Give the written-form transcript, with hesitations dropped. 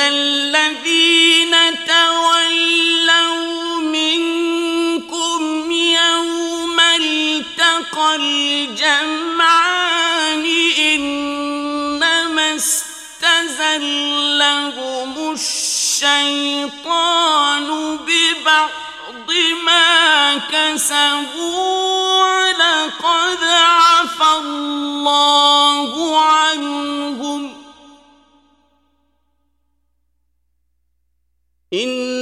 الذين تولوا منكم يوم التقى الجمعان إنما استزلهم الشيطان ببعض ما كسبوا ولقد عفى الله عنهم